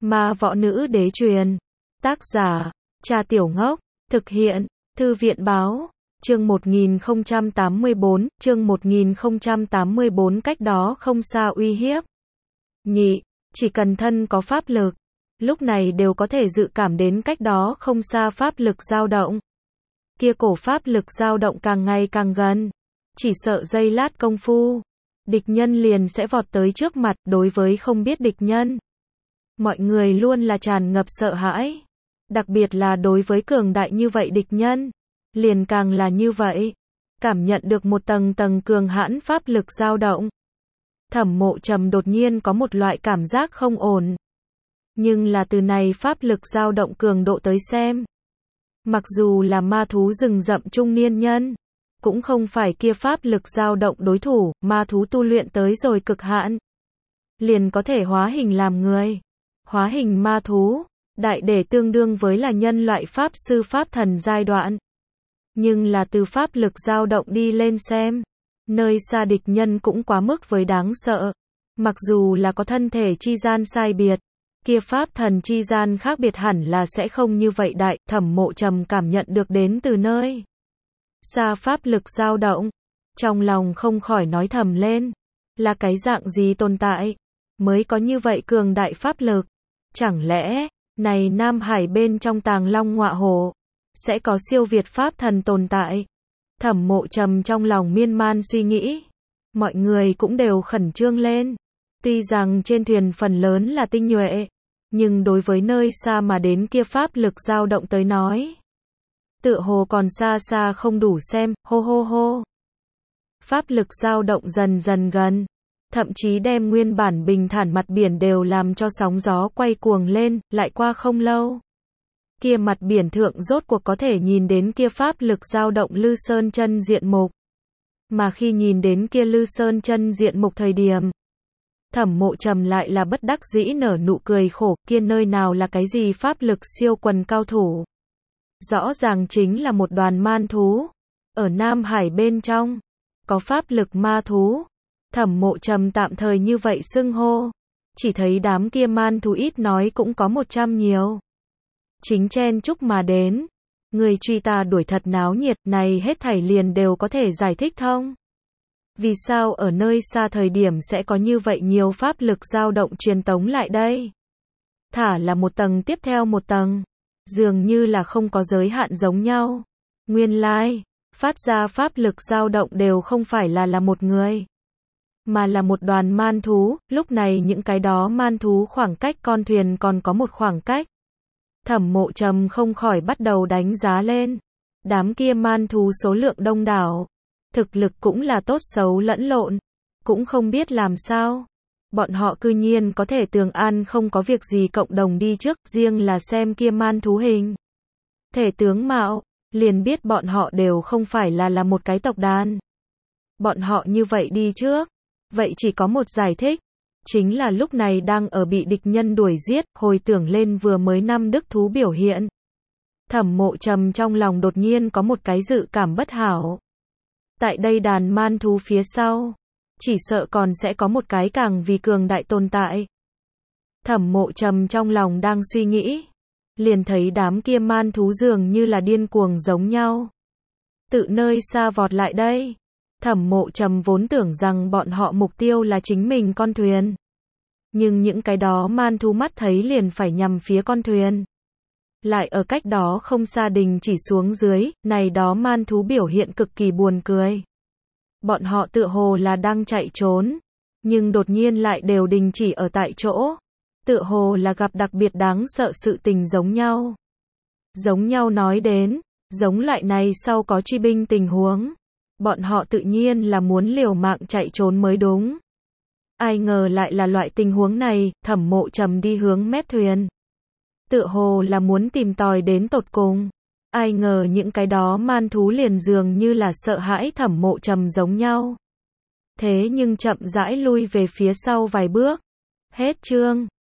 Ma võ nữ đế truyền. Tác giả, Trà Tiểu Ngốc. Thực hiện, Thư viện báo. Chương 1084, chương 1084 cách đó không xa uy hiếp. Nhị, chỉ cần thân có pháp lực, lúc này đều có thể dự cảm đến cách đó không xa pháp lực dao động. Kia cổ pháp lực dao động càng ngày càng gần, chỉ sợ giây lát công phu, địch nhân liền sẽ vọt tới trước mặt. Đối với không biết địch nhân, mọi người luôn là tràn ngập sợ hãi, đặc biệt là đối với cường đại như vậy địch nhân, liền càng là như vậy. Cảm nhận được một tầng tầng cường hãn pháp lực dao động, Thẩm Mộ Trầm đột nhiên có một loại cảm giác không ổn. Nhưng là từ này pháp lực dao động cường độ tới xem, mặc dù là ma thú rừng rậm trung niên nhân, cũng không phải kia pháp lực dao động đối thủ. Ma thú tu luyện tới rồi cực hạn, liền có thể hóa hình làm người. Hóa hình ma thú, đại để tương đương với là nhân loại pháp sư pháp thần giai đoạn. Nhưng là từ pháp lực dao động đi lên xem, nơi xa địch nhân cũng quá mức với đáng sợ. Mặc dù là có thân thể chi gian sai biệt, kia pháp thần chi gian khác biệt hẳn là sẽ không như vậy đại. Thẩm Mộ Trầm cảm nhận được đến từ nơi xa pháp lực dao động, trong lòng không khỏi nói thầm lên, là cái dạng gì tồn tại mới có như vậy cường đại pháp lực? Chẳng lẽ này Nam Hải bên trong Tàng Long Ngọa Hổ sẽ có siêu việt pháp thần tồn tại? Thẩm Mộ Trầm trong lòng miên man suy nghĩ. Mọi người cũng đều khẩn trương lên. Tuy rằng trên thuyền phần lớn là tinh nhuệ, nhưng đối với nơi xa mà đến kia pháp lực dao động tới nói, tựa hồ còn xa xa không đủ xem. Hô hô hô. Pháp lực dao động dần dần gần, thậm chí đem nguyên bản bình thản mặt biển đều làm cho sóng gió quay cuồng lên. Lại qua không lâu, kia mặt biển thượng rốt cuộc có thể nhìn đến kia pháp lực dao động Lư Sơn chân diện mục. Mà khi nhìn đến kia Lư Sơn chân diện mục thời điểm, Thẩm Mộ Trầm lại là bất đắc dĩ nở nụ cười khổ. Kia nơi nào là cái gì pháp lực siêu quần cao thủ, rõ ràng chính là một đoàn man thú. Ở Nam Hải bên trong có pháp lực ma thú, Thẩm Mộ Trầm tạm thời như vậy xưng hô. Chỉ thấy đám kia man thú ít nói cũng có 100 nhiều, chính chen chúc mà đến. Người truy ta đuổi thật náo nhiệt. Này hết thảy liền đều có thể giải thích thông. Vì sao ở nơi xa thời điểm sẽ có như vậy nhiều pháp lực dao động truyền tống lại đây? Thả là một tầng tiếp theo một tầng, dường như là không có giới hạn giống nhau. Nguyên lai, phát ra pháp lực dao động đều không phải là một người, mà là một đoàn man thú. Lúc này những cái đó man thú khoảng cách con thuyền còn có một khoảng cách. Thẩm Mộ Trầm không khỏi bắt đầu đánh giá lên. Đám kia man thú số lượng đông đảo, thực lực cũng là tốt xấu lẫn lộn, cũng không biết làm sao bọn họ cư nhiên có thể tường an không có việc gì cộng đồng đi trước. Riêng là xem kia man thú hình thể tướng mạo, liền biết bọn họ đều không phải là một cái tộc đàn. Bọn họ như vậy đi trước, vậy chỉ có một giải thích, chính là lúc này đang ở bị địch nhân đuổi giết. Hồi tưởng lên vừa mới năm đức thú biểu hiện, Thẩm Mộ Trầm trong lòng đột nhiên có một cái dự cảm bất hảo. Tại đây đàn man thú phía sau, chỉ sợ còn sẽ có một cái càng vì cường đại tồn tại. Thẩm Mộ Trầm trong lòng đang suy nghĩ, liền thấy đám kia man thú dường như là điên cuồng giống nhau, tự nơi xa vọt lại đây. Thẩm Mộ Trầm vốn tưởng rằng bọn họ mục tiêu là chính mình con thuyền, nhưng những cái đó man thú mắt thấy liền phải nhằm phía con thuyền, lại ở cách đó không xa đình chỉ xuống dưới. Này đó man thú biểu hiện cực kỳ buồn cười. Bọn họ tựa hồ là đang chạy trốn, nhưng đột nhiên lại đều đình chỉ ở tại chỗ, tựa hồ là gặp đặc biệt đáng sợ sự tình giống nhau. Giống nhau nói đến, giống loại này sau có truy binh tình huống, bọn họ tự nhiên là muốn liều mạng chạy trốn mới đúng. Ai ngờ lại là loại tình huống này. Thẩm Mộ Trầm đi hướng mép thuyền, tựa hồ là muốn tìm tòi đến tột cùng. Ai ngờ những cái đó man thú liền dường như là sợ hãi Thẩm Mộ Trầm giống nhau, thế nhưng chậm rãi lui về phía sau vài bước. Hết chương.